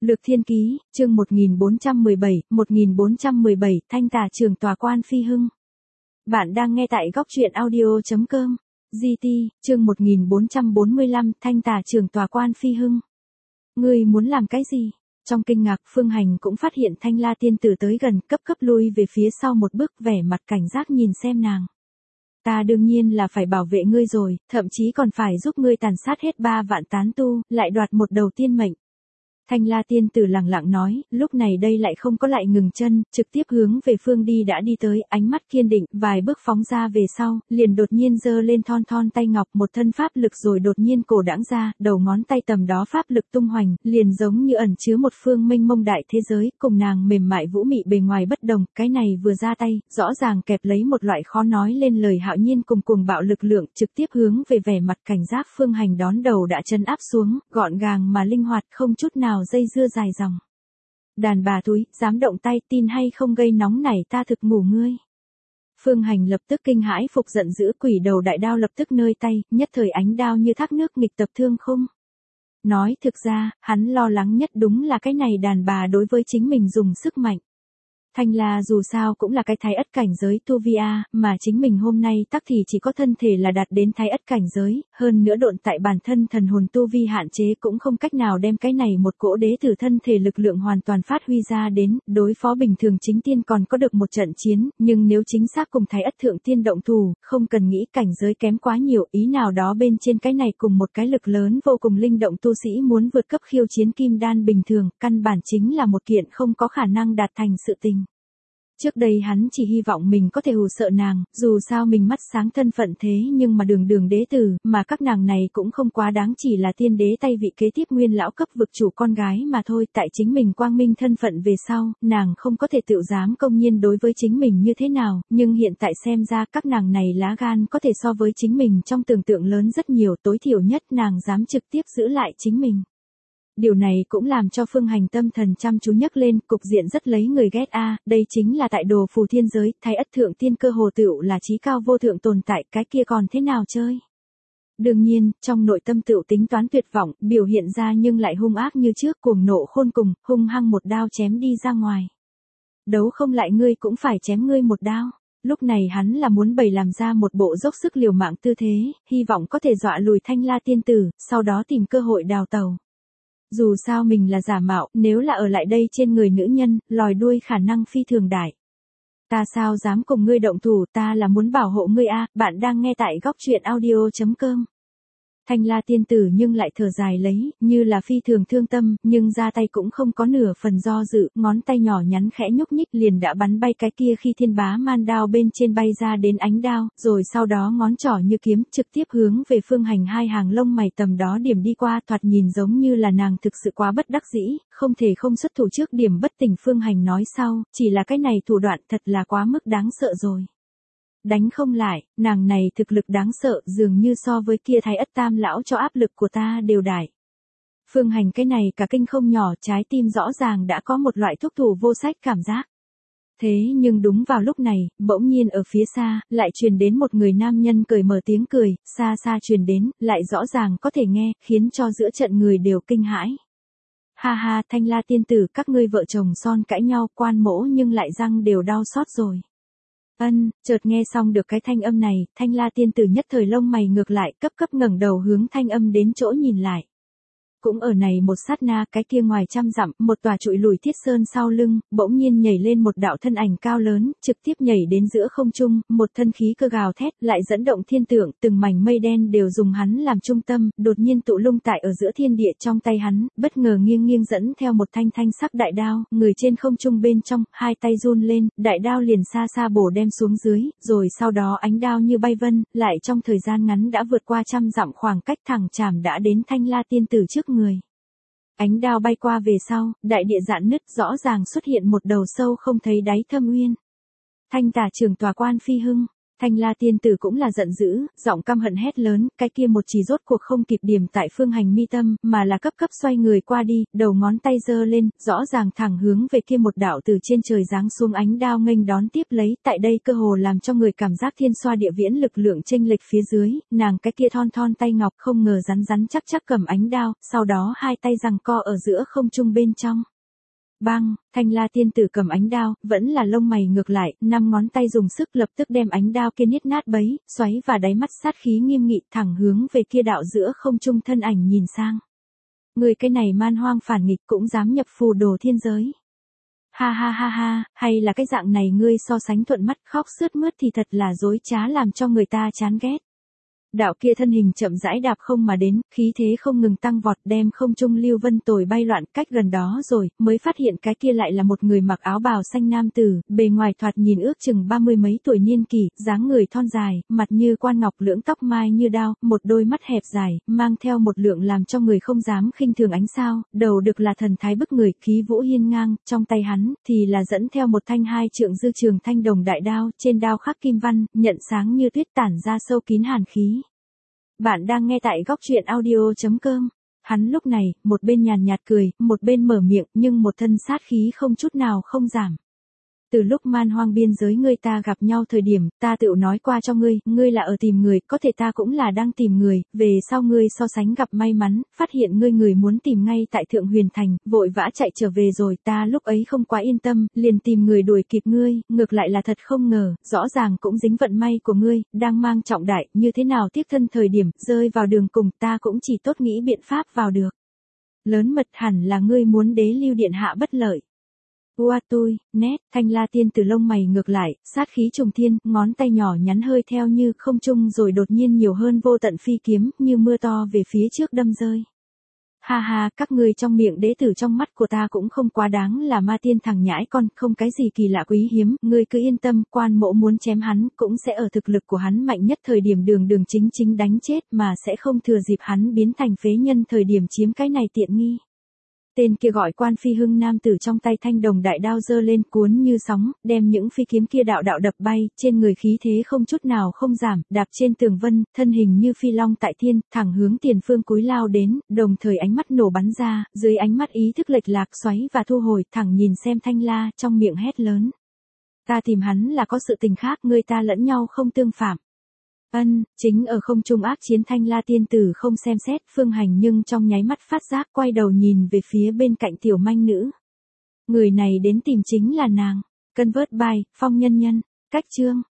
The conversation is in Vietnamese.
Lược Thiên Ký, chương 1417, Thanh Tà Trường Tòa Quan Phi Hưng. Bạn đang nghe tại góc truyện audio.com. GT, chương 1445, Thanh Tà Trường Tòa Quan Phi Hưng. Ngươi muốn làm cái gì? Trong kinh ngạc, Phương Hành cũng phát hiện Thanh La tiên tử tới gần, cấp lui về phía sau một bước, vẻ mặt cảnh giác nhìn xem nàng. Ta đương nhiên là phải bảo vệ ngươi rồi, thậm chí còn phải giúp ngươi tàn sát hết 3 vạn tán tu, lại đoạt một đầu tiên mệnh. Thanh La tiên tử lẳng lặng nói, lúc này đây lại không có lại ngừng chân, trực tiếp hướng về phương đi đã đi tới, ánh mắt kiên định, vài bước phóng ra về sau, liền đột nhiên giơ lên thon tay ngọc, một thân pháp lực rồi đột nhiên cổ đãng ra, đầu ngón tay tầm đó pháp lực tung hoành, liền giống như ẩn chứa một phương mênh mông đại thế giới, cùng nàng mềm mại vũ mị bề ngoài bất đồng, cái này vừa ra tay, rõ ràng kẹp lấy một loại khó nói lên lời hạo nhiên cùng bạo lực lượng, trực tiếp hướng về vẻ mặt cảnh giác Phương Hành đón đầu đã chân áp xuống, gọn gàng mà linh hoạt, không chút nào dây dưa dài dòng. Đàn bà túi, dám động tay, tin hay không gây nóng nảy ta thực ngủ ngươi. Phương Hành lập tức kinh hãi phục giận dữ, quỷ đầu đại đao lập tức nơi tay, nhất thời ánh đao như thác nước nghịch tập thương khung. Nói thực ra, hắn lo lắng nhất đúng là cái này đàn bà đối với chính mình dùng sức mạnh. Thanh La dù sao cũng là cái thái ất cảnh giới tu vi a, mà chính mình hôm nay tắc thì chỉ có thân thể là đạt đến thái ất cảnh giới, hơn nữa độn tại bản thân thần hồn tu vi hạn chế cũng không cách nào đem cái này một cỗ đế tử thân thể lực lượng hoàn toàn phát huy ra đến, đối phó bình thường chính tiên còn có được một trận chiến, nhưng nếu chính xác cùng thái ất thượng tiên động thủ, không cần nghĩ cảnh giới kém quá nhiều, ý nào đó bên trên cái này cùng một cái lực lớn vô cùng linh động tu sĩ muốn vượt cấp khiêu chiến kim đan bình thường, căn bản chính là một kiện không có khả năng đạt thành sự tình. Trước đây hắn chỉ hy vọng mình có thể hù sợ nàng, dù sao mình mắt sáng thân phận thế nhưng mà đường đế tử, mà các nàng này cũng không quá đáng, chỉ là tiên đế tay vị kế tiếp nguyên lão cấp vực chủ con gái mà thôi, tại chính mình quang minh thân phận về sau, nàng không có thể tự dám công nhiên đối với chính mình như thế nào, nhưng hiện tại xem ra các nàng này lá gan có thể so với chính mình trong tưởng tượng lớn rất nhiều, tối thiểu nhất nàng dám trực tiếp giữ lại chính mình. Điều này cũng làm cho Phương Hành tâm thần chăm chú nhấc lên, cục diện rất lấy người ghét a, đây chính là tại đồ phù thiên giới, thái ất thượng tiên cơ hồ tựu là chí cao vô thượng tồn tại, cái kia còn thế nào chơi. Đương nhiên, trong nội tâm tựu tính toán tuyệt vọng, biểu hiện ra nhưng lại hung ác như trước, cuồng nộ khôn cùng, hung hăng một đao chém đi ra ngoài. Đấu không lại ngươi cũng phải chém ngươi một đao. Lúc này hắn là muốn bày làm ra một bộ dốc sức liều mạng tư thế, hy vọng có thể dọa lùi Thanh La tiên tử, sau đó tìm cơ hội đào tàu. Dù sao mình là giả mạo, nếu là ở lại đây trên người nữ nhân, lòi đuôi khả năng phi thường đại. Ta sao dám cùng ngươi động thủ, ta là muốn bảo hộ ngươi a, bạn đang nghe tại góc truyện audio.com. Thanh La tiên tử nhưng lại thở dài lấy, như là phi thường thương tâm, nhưng ra tay cũng không có nửa phần do dự, ngón tay nhỏ nhắn khẽ nhúc nhích liền đã bắn bay cái kia khi thiên bá man đao bên trên bay ra đến ánh đao, rồi sau đó ngón trỏ như kiếm trực tiếp hướng về Phương Hành hai hàng lông mày tầm đó điểm đi qua, thoạt nhìn giống như là nàng thực sự quá bất đắc dĩ, không thể không xuất thủ trước điểm bất tỉnh. Phương Hành nói sau, chỉ là cái này thủ đoạn thật là quá mức đáng sợ rồi. Đánh không lại, nàng này thực lực đáng sợ, dường như so với kia thái ất tam lão cho áp lực của ta đều đại. Phương Hành cái này cả kinh không nhỏ, trái tim rõ ràng đã có một loại thúc thủ vô sách cảm giác. Thế nhưng đúng vào lúc này, bỗng nhiên ở phía xa, lại truyền đến một người nam nhân cởi mở tiếng cười, xa truyền đến, lại rõ ràng có thể nghe, khiến cho giữa trận người đều kinh hãi. Ha ha, Thanh La tiên tử, các ngươi vợ chồng son cãi nhau, quan mỗ nhưng lại răng đều đau xót rồi. Chợt nghe xong được cái thanh âm này, Thanh La tiên tử nhất thời lông mày ngược lại, cấp ngẩng đầu hướng thanh âm đến chỗ nhìn lại. Cũng ở này một sát na, cái kia ngoài trăm dặm, một tòa trụi lùi thiết sơn sau lưng, bỗng nhiên nhảy lên một đạo thân ảnh cao lớn, trực tiếp nhảy đến giữa không trung, một thân khí cơ gào thét, lại dẫn động thiên tượng, từng mảnh mây đen đều dùng hắn làm trung tâm, đột nhiên tụ lung tại ở giữa thiên địa trong tay hắn, bất ngờ nghiêng dẫn theo một thanh sắc đại đao, người trên không trung bên trong, hai tay run lên, đại đao liền xa bổ đem xuống dưới, rồi sau đó ánh đao như bay vân, lại trong thời gian ngắn đã vượt qua trăm dặm khoảng cách thẳng chạm đã đến Thanh La tiên tử trước người. Ánh đao bay qua về sau, đại địa rạn nứt, rõ ràng xuất hiện một đầu sâu không thấy đáy thâm uyên. Thanh Tà Trường Tòa Quan Phi Hưng. Thanh La tiên tử cũng là giận dữ, giọng căm hận hét lớn, cái kia một chỉ rốt cuộc không kịp điểm tại Phương Hành mi tâm, mà là cấp cấp xoay người qua đi, đầu ngón tay giơ lên, rõ ràng thẳng hướng về kia một đạo từ trên trời giáng xuống ánh đao nghênh đón tiếp lấy, tại đây cơ hồ làm cho người cảm giác thiên xoa địa viễn lực lượng chênh lệch phía dưới, nàng cái kia thon thon tay ngọc không ngờ rắn rắn chắc chắc cầm ánh đao, sau đó hai tay giằng co ở giữa không trung bên trong. Bang, Thanh La tiên tử cầm ánh đao, vẫn là lông mày ngược lại, 5 ngón tay dùng sức lập tức đem ánh đao kia niết nát bấy, xoáy và đáy mắt sát khí nghiêm nghị thẳng hướng về kia đạo giữa không trung thân ảnh nhìn sang. Người cái này man hoang phản nghịch cũng dám nhập phù đồ thiên giới. Ha ha ha ha, hay là cái dạng này ngươi so sánh thuận mắt khóc sướt mướt thì thật là dối trá làm cho người ta chán ghét. Đạo kia thân hình chậm rãi đạp không mà đến, khí thế không ngừng tăng vọt đem không trung lưu vân tồi bay loạn cách gần đó rồi, mới phát hiện cái kia lại là một người mặc áo bào xanh nam tử, bề ngoài thoạt nhìn ước chừng 30 mấy tuổi niên kỷ, dáng người thon dài, mặt như quan ngọc lưỡng tóc mai như đao, một đôi mắt hẹp dài, mang theo một lượng làm cho người không dám khinh thường ánh sao, đầu được là thần thái bức người, khí vũ hiên ngang, trong tay hắn, thì là dẫn theo một thanh 2 trượng dư trường thanh đồng đại đao, trên đao khắc kim văn, nhận sáng như tuyết tản ra sâu kín hàn khí. Bạn đang nghe tại góc truyện audio.com. Hắn lúc này, một bên nhàn nhạt cười, một bên mở miệng, nhưng một thân sát khí không chút nào không giảm. Từ lúc man hoang biên giới ngươi ta gặp nhau thời điểm, ta tự nói qua cho ngươi, ngươi là ở tìm người, có thể ta cũng là đang tìm người, về sau ngươi so sánh gặp may mắn, phát hiện ngươi người muốn tìm ngay tại Thượng Huyền Thành, vội vã chạy trở về rồi, ta lúc ấy không quá yên tâm, liền tìm người đuổi kịp ngươi, ngược lại là thật không ngờ, rõ ràng cũng dính vận may của ngươi, đang mang trọng đại, như thế nào tiếc thân thời điểm, rơi vào đường cùng, ta cũng chỉ tốt nghĩ biện pháp vào được. Lớn mật hẳn là ngươi muốn đế lưu điện hạ bất lợi. Ua tôi, nét, Thanh La tiên tử lông mày ngược lại, sát khí trùng thiên, ngón tay nhỏ nhắn hơi theo như không trung rồi đột nhiên nhiều hơn vô tận phi kiếm, như mưa to về phía trước đâm rơi. Ha ha, các ngươi trong miệng đế tử trong mắt của ta cũng không quá đáng là ma tiên thằng nhãi con, không cái gì kỳ lạ quý hiếm, ngươi cứ yên tâm, quan mộ muốn chém hắn, cũng sẽ ở thực lực của hắn mạnh nhất thời điểm đường đường chính chính đánh chết, mà sẽ không thừa dịp hắn biến thành phế nhân thời điểm chiếm cái này tiện nghi. Tên kia gọi Quan Phi Hưng nam tử trong tay thanh đồng đại đao giơ lên cuốn như sóng, đem những phi kiếm kia đạo đạo đập bay, trên người khí thế không chút nào không giảm, đạp trên tường vân, thân hình như phi long tại thiên, thẳng hướng tiền phương cúi lao đến, đồng thời ánh mắt nổ bắn ra, dưới ánh mắt ý thức lệch lạc xoáy và thu hồi, thẳng nhìn xem Thanh La, trong miệng hét lớn. Ta tìm hắn là có sự tình khác, người ta lẫn nhau không tương phạm. Chính ở không trung ác chiến Thanh La tiên tử không xem xét Phương Hành nhưng trong nháy mắt phát giác quay đầu nhìn về phía bên cạnh tiểu manh nữ. Người này đến tìm chính là nàng. Convert by, Phong Nhân Nhân, cách chương.